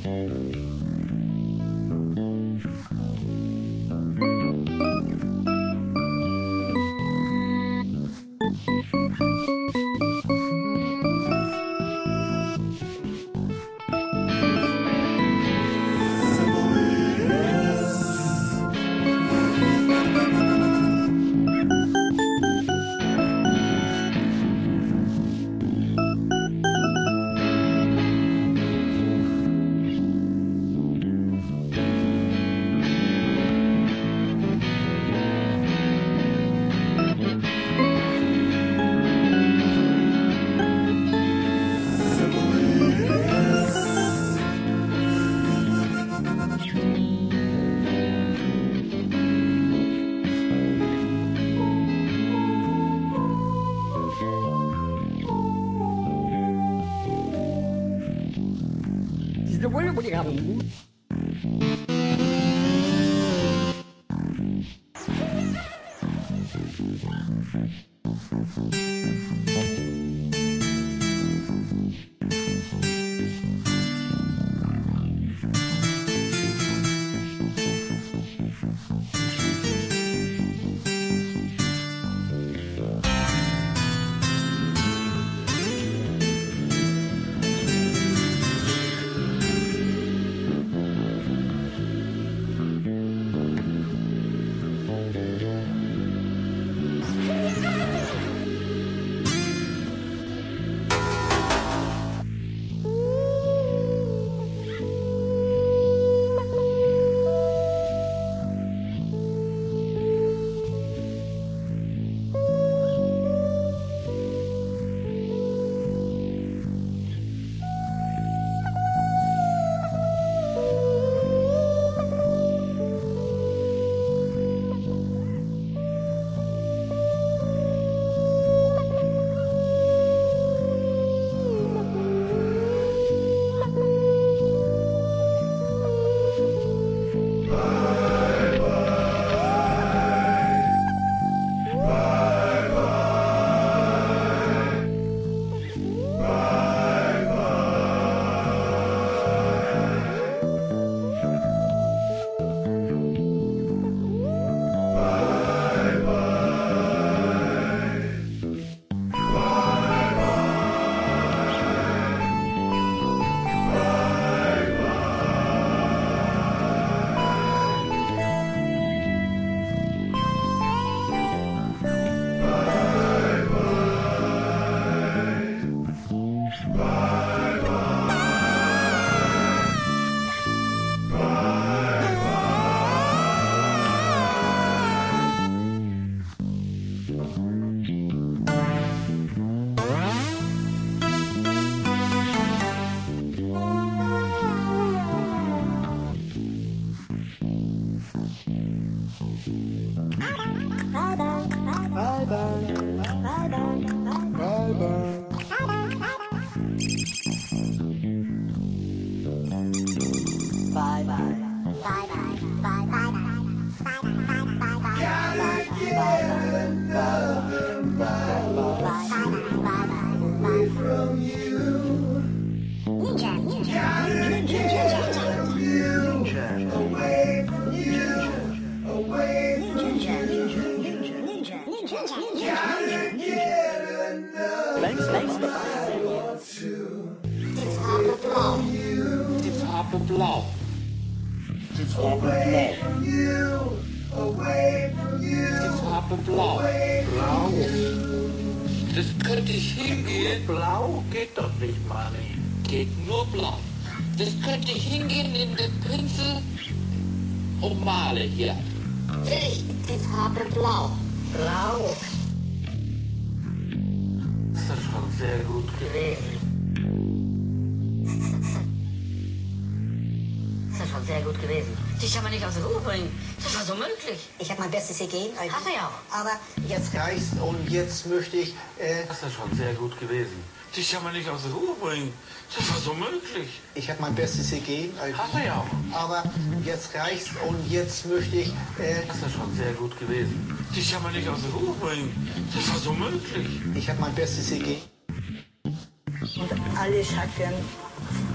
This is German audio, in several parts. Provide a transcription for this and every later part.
gegeben. Hat er ja auch. Aber jetzt reicht's und jetzt möchte ich... Das ist schon sehr gut gewesen. Dich kann man nicht aus der Ruhe bringen. Das war so möglich. Ich habe mein Bestes gegeben. Hat er ja auch. Aber jetzt reicht's und jetzt möchte ich... Das ist schon sehr gut gewesen. Dich kann man nicht aus der Ruhe bringen. Das war so möglich. Ich habe mein Bestes gegeben. Und alle Chakren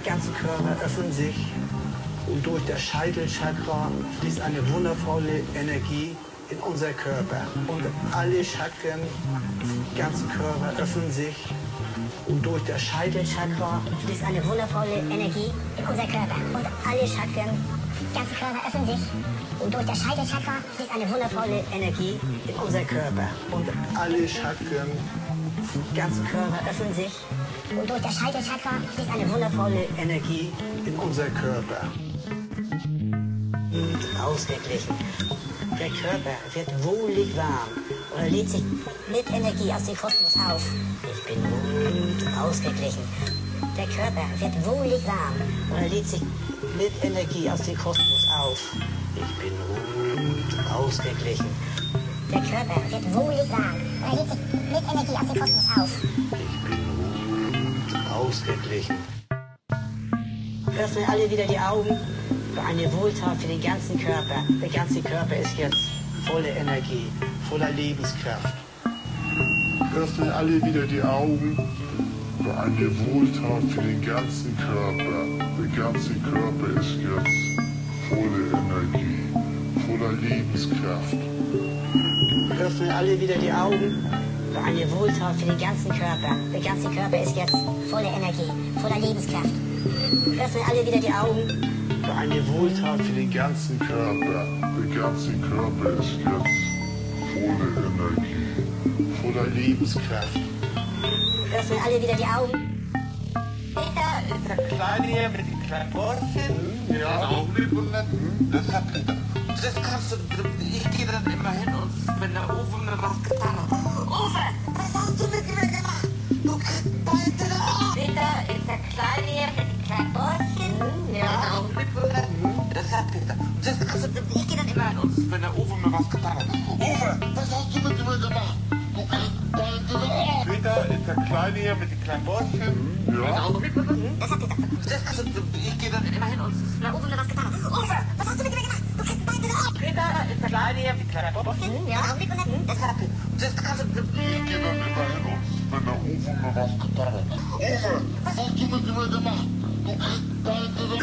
ganzen Körper öffnen sich und durch das Scheitelchakra fließt eine wundervolle Energie in unser Körper. Und alle Chakren im ganzen Körper öffnen sich und durch das Scheitelchakra fließt eine wundervolle Energie in unser Körper. Und alle Chakren im ganzen Körper öffnen sich und durch das Scheitelchakra fließt eine wundervolle Energie in unser Körper. Und alle Chakren im ganzen Körper öffnen sich und durch das Scheitelchakra fließt eine wundervolle Energie in unser Körper. Und ausgeglichen. Der Körper wird wohlig warm und lädt sich mit Energie aus dem Kosmos auf. Ich bin ruhig und ausgeglichen. Der Körper wird wohlig warm und lädt sich mit Energie aus dem Kosmos auf. Ich bin ruhig und ausgeglichen. Der Körper wird wohlig warm und lädt sich mit Energie aus dem Kosmos auf. Ich bin ruhig und ausgeglichen. Öffnen alle wieder die Augen. Für eine Wohltat für den ganzen Körper. Der ganze Körper ist jetzt voller Energie, voller Lebenskraft. Öffnen alle wieder die Augen. Für eine Wohltat für den ganzen Körper. Der ganze Körper ist jetzt voller Energie, voller Lebenskraft. Öffnen alle wieder die Augen. Für eine Wohltat für den ganzen Körper. Der ganze Körper ist jetzt voller Energie, voller Lebenskraft. Öffnen alle wieder die Augen. Für eine Wohltat für den ganzen Körper. Der ganze Körper ist jetzt voller Energie, voller Lebenskraft. Öffnen alle wieder die Augen. Peter ist der Kleine hier mit den kleinen Bäuschen. Ja, das hat Peter. Das kannst du, ich gehe dann immer hin und wenn der Uwe mir was getan hat. Uwe, was hast du mit mir gemacht? Du kriegst beide da. Peter ist der Kleine hier mit den kleinen Bäuschen. Ja, das hat Peter. Das kannst du, ich gehe dann immer hin und wenn der Uwe mir was getan hat. Uwe, was hast du mit mir gemacht? Du kriegst beide da. Peter ist der Kleine hier mit den kleinen Bäuschen. Ja. Das hat Peter. Das kannst du, ich gehe dann immer hin und wenn der Uwe mir was getan hat. Uwe, was hast du mit mir gemacht? Du kriegst beide da. Peter ist der Kleine hier mit den kleinen Bäuschen. Ja, das hat Peter. Das kannst du, Ich gehe dann immer hin und wenn der Uwe mir was getan hat. Uwe, was hast du mit mir gemacht? Du kriegst beide da.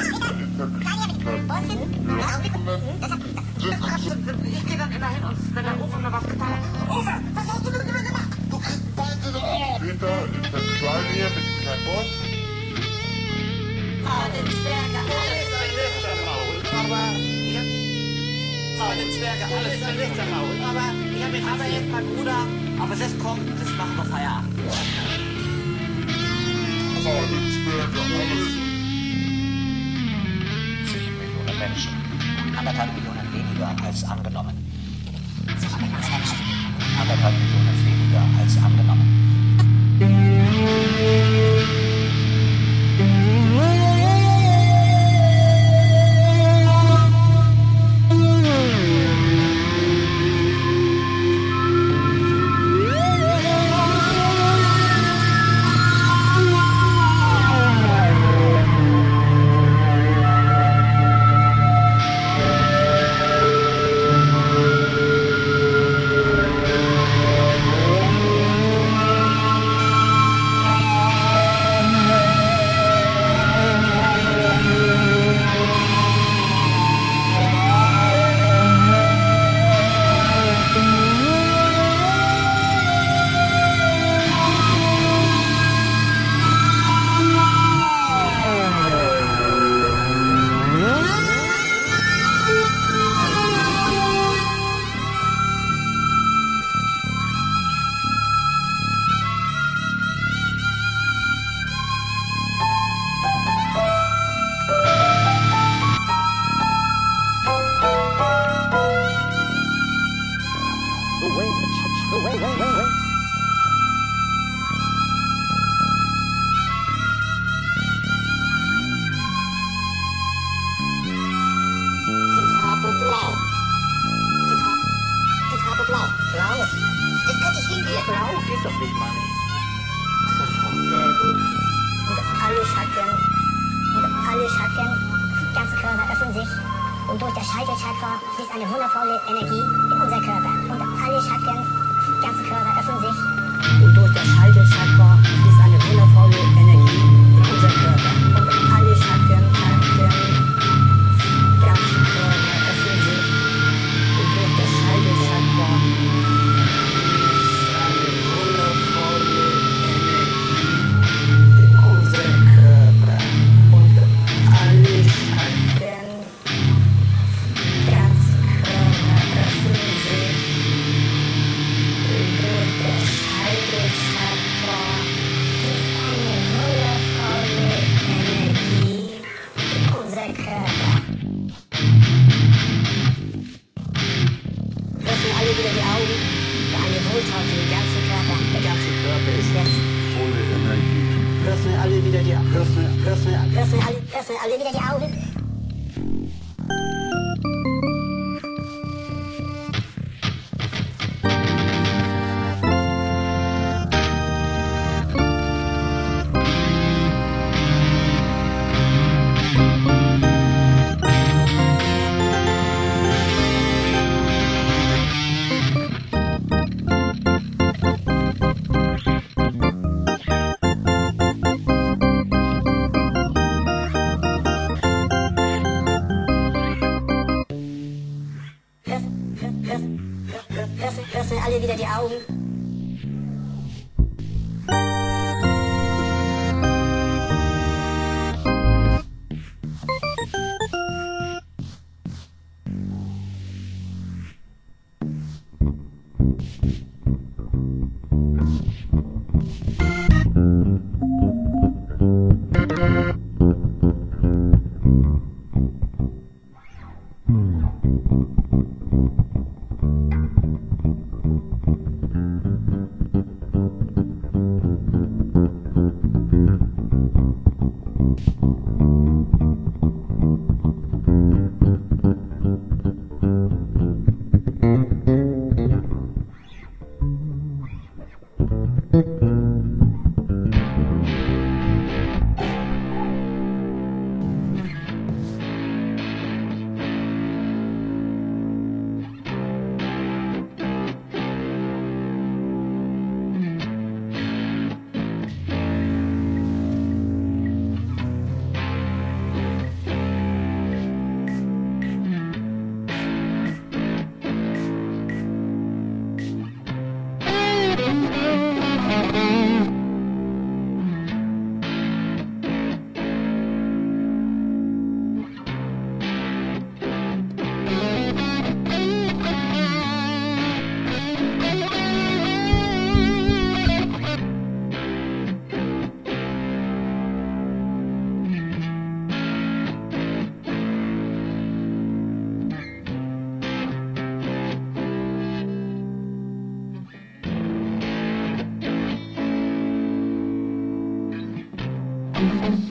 das kannst du, ich gehe dann immer hin und wenn der Uwe mir was getan hat. Uwe, was hast du mit mir gemacht? Du kriegst beide da. Peter ist der Kleine hier mit den kleinen Bäuschen. Den Zwerge, alles ein Lichtermaul, aber den Zwerge, alles ein Lichtermaul, aber ich habe jetzt mein Bruder, aber das kommt, das machen wir Feierabend. Den Zwerge, alles. 10 Millionen Menschen. 1,5 Millionen weniger als angenommen. 1,5 Millionen weniger als angenommen. Und durch das Scheitelchakra fließt eine wundervolle Energie in unser Körper. Und alle Chakren im ganzen Körper öffnen sich. Und durch das Scheitelchakra fließt eine wundervolle Energie in unser Körper. Und alle alle wieder die Augen. Öffnen alle wieder die Augen. Mhm.